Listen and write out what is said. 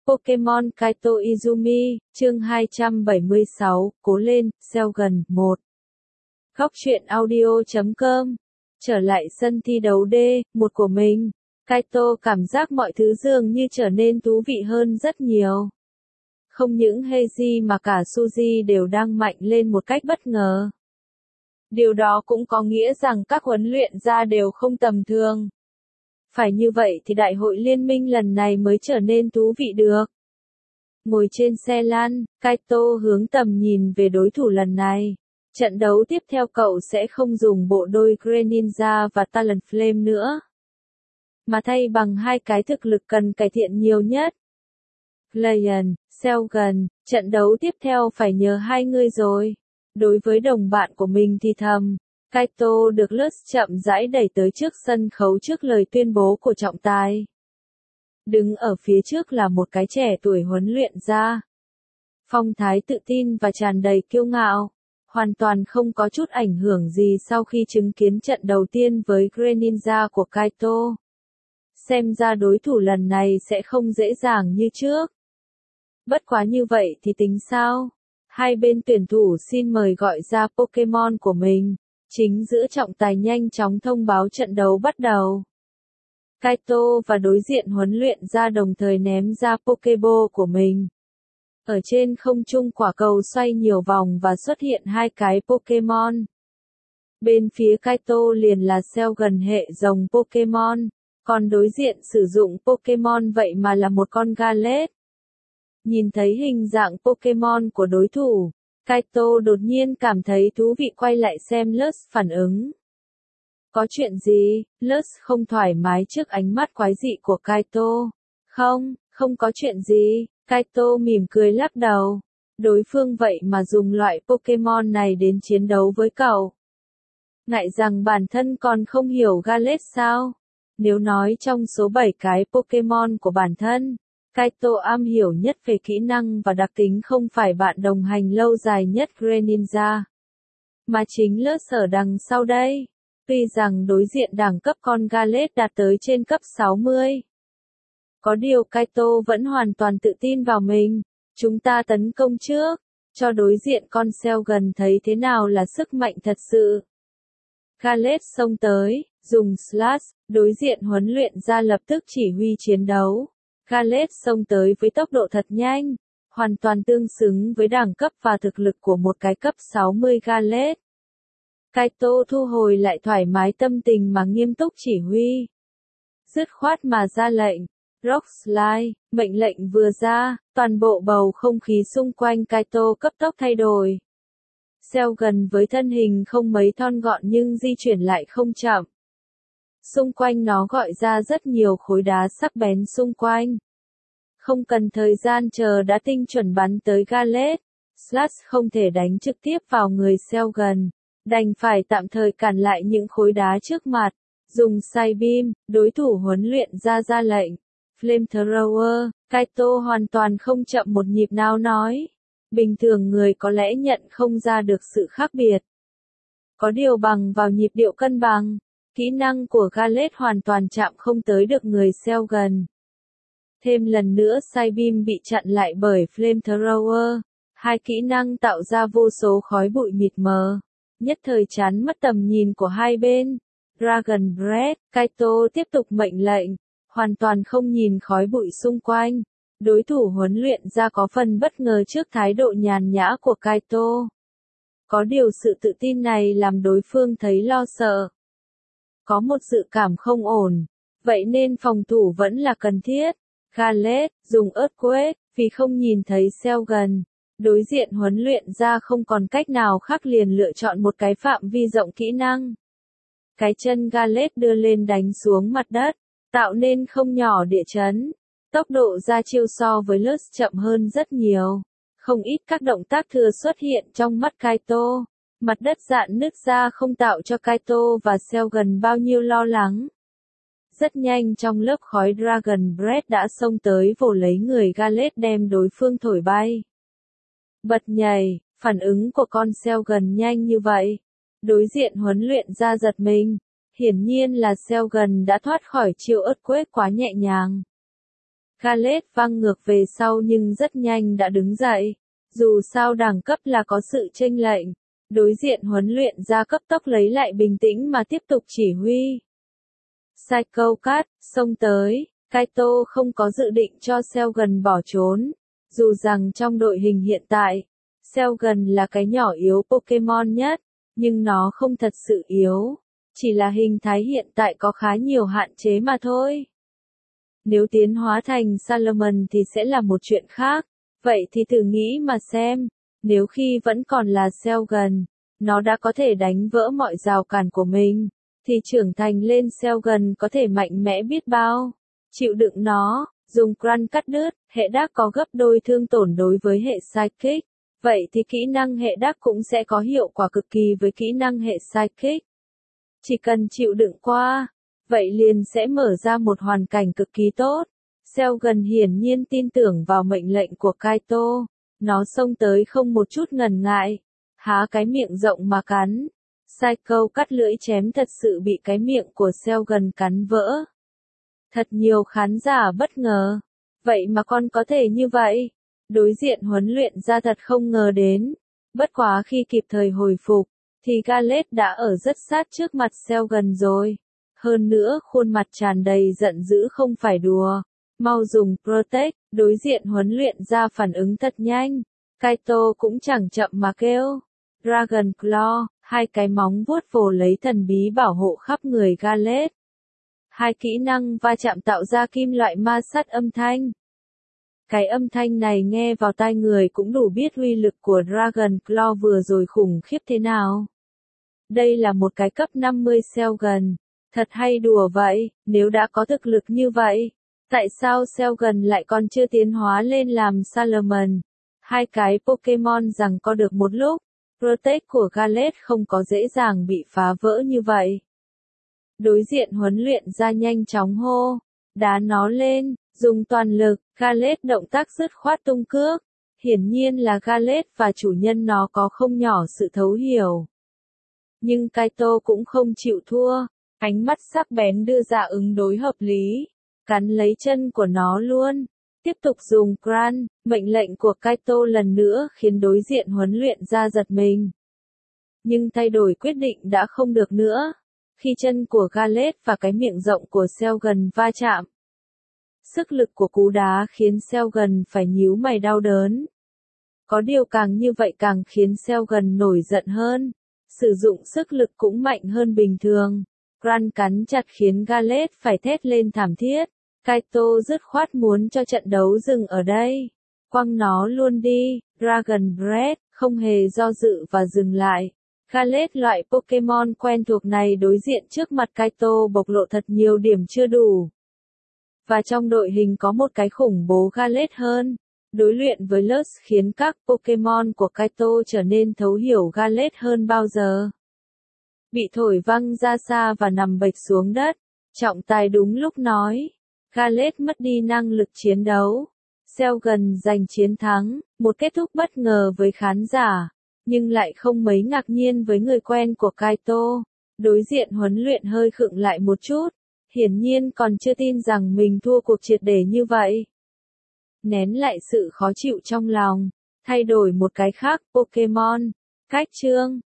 Pokemon Kaito Izumi, chương 276, cố lên, Shogun 1. Góc truyện audio.com. Trở lại sân thi đấu D1 của mình, Kaito cảm giác mọi thứ dường như trở nên thú vị hơn rất nhiều. Không những Heiji mà cả Suzy đều đang mạnh lên một cách bất ngờ. Điều đó cũng có nghĩa rằng các huấn luyện gia đều không tầm thường. Phải như vậy thì đại hội liên minh lần này mới trở nên thú vị được. Ngồi trên xe lăn, Kaito hướng tầm nhìn về đối thủ lần này. Trận đấu tiếp theo cậu sẽ không dùng bộ đôi Greninja và Talonflame nữa, mà thay bằng hai cái thực lực cần cải thiện nhiều nhất. Lion, Shogun, trận đấu tiếp theo phải nhờ hai người rồi. Đối với đồng bạn của mình thì thầm, Kaito được Lutz chậm rãi đẩy tới trước sân khấu trước lời tuyên bố của trọng tài. Đứng ở phía trước là một cái trẻ tuổi huấn luyện gia. Phong thái tự tin và tràn đầy kiêu ngạo, hoàn toàn không có chút ảnh hưởng gì sau khi chứng kiến trận đầu tiên với Greninja của Kaito. Xem ra đối thủ lần này sẽ không dễ dàng như trước. Bất quá như vậy thì tính sao? Hai bên tuyển thủ xin mời gọi ra Pokemon của mình. Chính giữa trọng tài nhanh chóng thông báo trận đấu bắt đầu. Kaito và đối diện huấn luyện gia đồng thời ném ra Pokeball của mình. Ở trên không trung quả cầu xoay nhiều vòng và xuất hiện hai cái Pokemon. Bên phía Kaito liền là Shogun hệ rồng Pokemon, còn đối diện sử dụng Pokemon vậy mà là một con Gallet. Nhìn thấy hình dạng Pokemon của đối thủ, Kaito đột nhiên cảm thấy thú vị quay lại xem Lutz phản ứng. Có chuyện gì? Lutz không thoải mái trước ánh mắt quái dị của Kaito. Không có chuyện gì. Kaito mỉm cười lắc đầu. Đối phương vậy mà dùng loại Pokemon này đến chiến đấu với cậu. Ngại rằng bản thân còn không hiểu Gallet sao? Nếu nói trong số 7 cái Pokemon của bản thân, Kaito am hiểu nhất về kỹ năng và đặc tính không phải bạn đồng hành lâu dài nhất Greninja, mà chính Lutz ở đằng sau đây. Tuy rằng đối diện đẳng cấp con Gallet đạt tới trên cấp 60. Có điều Kaito vẫn hoàn toàn tự tin vào mình. Chúng ta tấn công trước, cho đối diện con Shogun thấy thế nào là sức mạnh thật sự. Gallet xông tới, dùng Slash, đối diện huấn luyện gia lập tức chỉ huy chiến đấu. Gallet xông tới với tốc độ thật nhanh, hoàn toàn tương xứng với đẳng cấp và thực lực của một cái cấp 60 Gallet. Kaito thu hồi lại thoải mái tâm tình mà nghiêm túc chỉ huy. Dứt khoát mà ra lệnh. Rock Slide, mệnh lệnh vừa ra, toàn bộ bầu không khí xung quanh Kaito cấp tốc thay đổi. Shogun với thân hình không mấy thon gọn nhưng di chuyển lại không chậm. Xung quanh nó gọi ra rất nhiều khối đá sắc bén xung quanh. Không cần thời gian chờ đã tinh chuẩn bắn tới Gallet. Slash không thể đánh trực tiếp vào người Shogun, đành phải tạm thời cản lại những khối đá trước mặt. Dùng Psybeam, đối thủ huấn luyện ra lệnh. Flamethrower, Kaito hoàn toàn không chậm một nhịp nào nói. Bình thường người có lẽ nhận không ra được sự khác biệt. Có điều bằng vào nhịp điệu cân bằng, kỹ năng của Gallet hoàn toàn chạm không tới được người Shogun. Thêm lần nữa Psybeam bị chặn lại bởi Flamethrower. Hai kỹ năng tạo ra vô số khói bụi mịt mờ, nhất thời chán mất tầm nhìn của hai bên. Dragon Breath, Kaito tiếp tục mệnh lệnh, hoàn toàn không nhìn khói bụi xung quanh. Đối thủ huấn luyện ra có phần bất ngờ trước thái độ nhàn nhã của Kaito. Có điều sự tự tin này làm đối phương thấy lo sợ. Có một dự cảm không ổn, vậy nên phòng thủ vẫn là cần thiết. Gallet, dùng Earthquake, vì không nhìn thấy Shogun. Đối diện huấn luyện ra không còn cách nào khác liền lựa chọn một cái phạm vi rộng kỹ năng. Cái chân Gallet đưa lên đánh xuống mặt đất, tạo nên không nhỏ địa chấn. Tốc độ ra chiêu so với Lutz chậm hơn rất nhiều. Không ít các động tác thừa xuất hiện trong mắt Kaito. Mặt đất rạn nứt ra không tạo cho Kaito và Shogun bao nhiêu lo lắng. Rất nhanh trong lớp khói Dragon Breath đã xông tới vồ lấy người Gallet đem đối phương thổi bay. Bật nhảy, phản ứng của con Shogun nhanh như vậy. Đối diện huấn luyện ra giật mình. Hiển nhiên là Shogun đã thoát khỏi chiêu Earthquake quá nhẹ nhàng. Gallade văng ngược về sau nhưng rất nhanh đã đứng dậy. Dù sao đẳng cấp là có sự chênh lệch. Đối diện huấn luyện ra cấp tốc lấy lại bình tĩnh mà tiếp tục chỉ huy. Psycho Cat, xông tới. Kaito không có dự định cho Shogun bỏ trốn. Dù rằng trong đội hình hiện tại, Shogun là cái nhỏ yếu Pokemon nhất, nhưng nó không thật sự yếu. Chỉ là hình thái hiện tại có khá nhiều hạn chế mà thôi. Nếu tiến hóa thành Salamence thì sẽ là một chuyện khác. Vậy thì thử nghĩ mà xem, nếu khi vẫn còn là Shogun, nó đã có thể đánh vỡ mọi rào cản của mình, thì trưởng thành lên Shogun có thể mạnh mẽ biết bao. Chịu đựng nó, dùng Crunch cắt đứt, hệ đắc có gấp đôi thương tổn đối với hệ Psychic. Vậy thì kỹ năng hệ đắc cũng sẽ có hiệu quả cực kỳ với kỹ năng hệ Psychic. Chỉ cần chịu đựng qua, vậy liền sẽ mở ra một hoàn cảnh cực kỳ tốt. Shogun hiển nhiên tin tưởng vào mệnh lệnh của Kaito. Nó xông tới không một chút ngần ngại. Há cái miệng rộng mà cắn. Psycho cắt lưỡi chém thật sự bị cái miệng của Shogun cắn vỡ. Thật nhiều khán giả bất ngờ. Vậy mà con có thể như vậy. Đối diện huấn luyện ra thật không ngờ đến. Bất quá khi kịp thời hồi phục, thì Gallade đã ở rất sát trước mặt Shogun rồi. Hơn nữa khuôn mặt tràn đầy giận dữ không phải đùa. Mau dùng Protect, đối diện huấn luyện ra phản ứng thật nhanh. Kaito cũng chẳng chậm mà kêu. Dragon Claw, hai cái móng vuốt vồ lấy thần bí bảo hộ khắp người Gallade. Hai kỹ năng va chạm tạo ra kim loại ma sát âm thanh. Cái âm thanh này nghe vào tai người cũng đủ biết uy lực của Dragon Claw vừa rồi khủng khiếp thế nào. Đây là một cái cấp 50 Shogun. Thật hay đùa vậy, nếu đã có thực lực như vậy. Tại sao Shogun lại còn chưa tiến hóa lên làm Salamence? Hai cái Pokemon rằng co được một lúc. Protect của Gallade không có dễ dàng bị phá vỡ như vậy. Đối diện huấn luyện ra nhanh chóng hô. Đá nó lên, dùng toàn lực. Gallade động tác dứt khoát tung cước. Hiển nhiên là Gallade và chủ nhân nó có không nhỏ sự thấu hiểu. Nhưng Kaito cũng không chịu thua. Ánh mắt sắc bén đưa ra ứng đối hợp lý. Cắn lấy chân của nó luôn. Tiếp tục dùng Crunch, mệnh lệnh của Kaito lần nữa khiến đối diện huấn luyện ra giật mình. Nhưng thay đổi quyết định đã không được nữa. Khi chân của Gallade và cái miệng rộng của Shogun va chạm. Sức lực của cú đá khiến Shogun phải nhíu mày đau đớn. Có điều càng như vậy càng khiến Shogun nổi giận hơn. Sử dụng sức lực cũng mạnh hơn bình thường. Crunch cắn chặt khiến Gallade phải thét lên thảm thiết. Kaito dứt khoát muốn cho trận đấu dừng ở đây. Quăng nó luôn đi, Dragon Breath, không hề do dự và dừng lại. Gallade loại Pokemon quen thuộc này đối diện trước mặt Kaito bộc lộ thật nhiều điểm chưa đủ. Và trong đội hình có một cái khủng bố Gallade hơn. Đối luyện với Lutz khiến các Pokemon của Kaito trở nên thấu hiểu Gallade hơn bao giờ. Bị thổi văng ra xa và nằm bệt xuống đất. Trọng tài đúng lúc nói. Gallade mất đi năng lực chiến đấu. Shogun giành chiến thắng, một kết thúc bất ngờ với khán giả, nhưng lại không mấy ngạc nhiên với người quen của Kaito. Đối diện huấn luyện hơi khựng lại một chút, hiển nhiên còn chưa tin rằng mình thua cuộc triệt để như vậy. Nén lại sự khó chịu trong lòng, thay đổi một cái khác Pokemon. Cách chương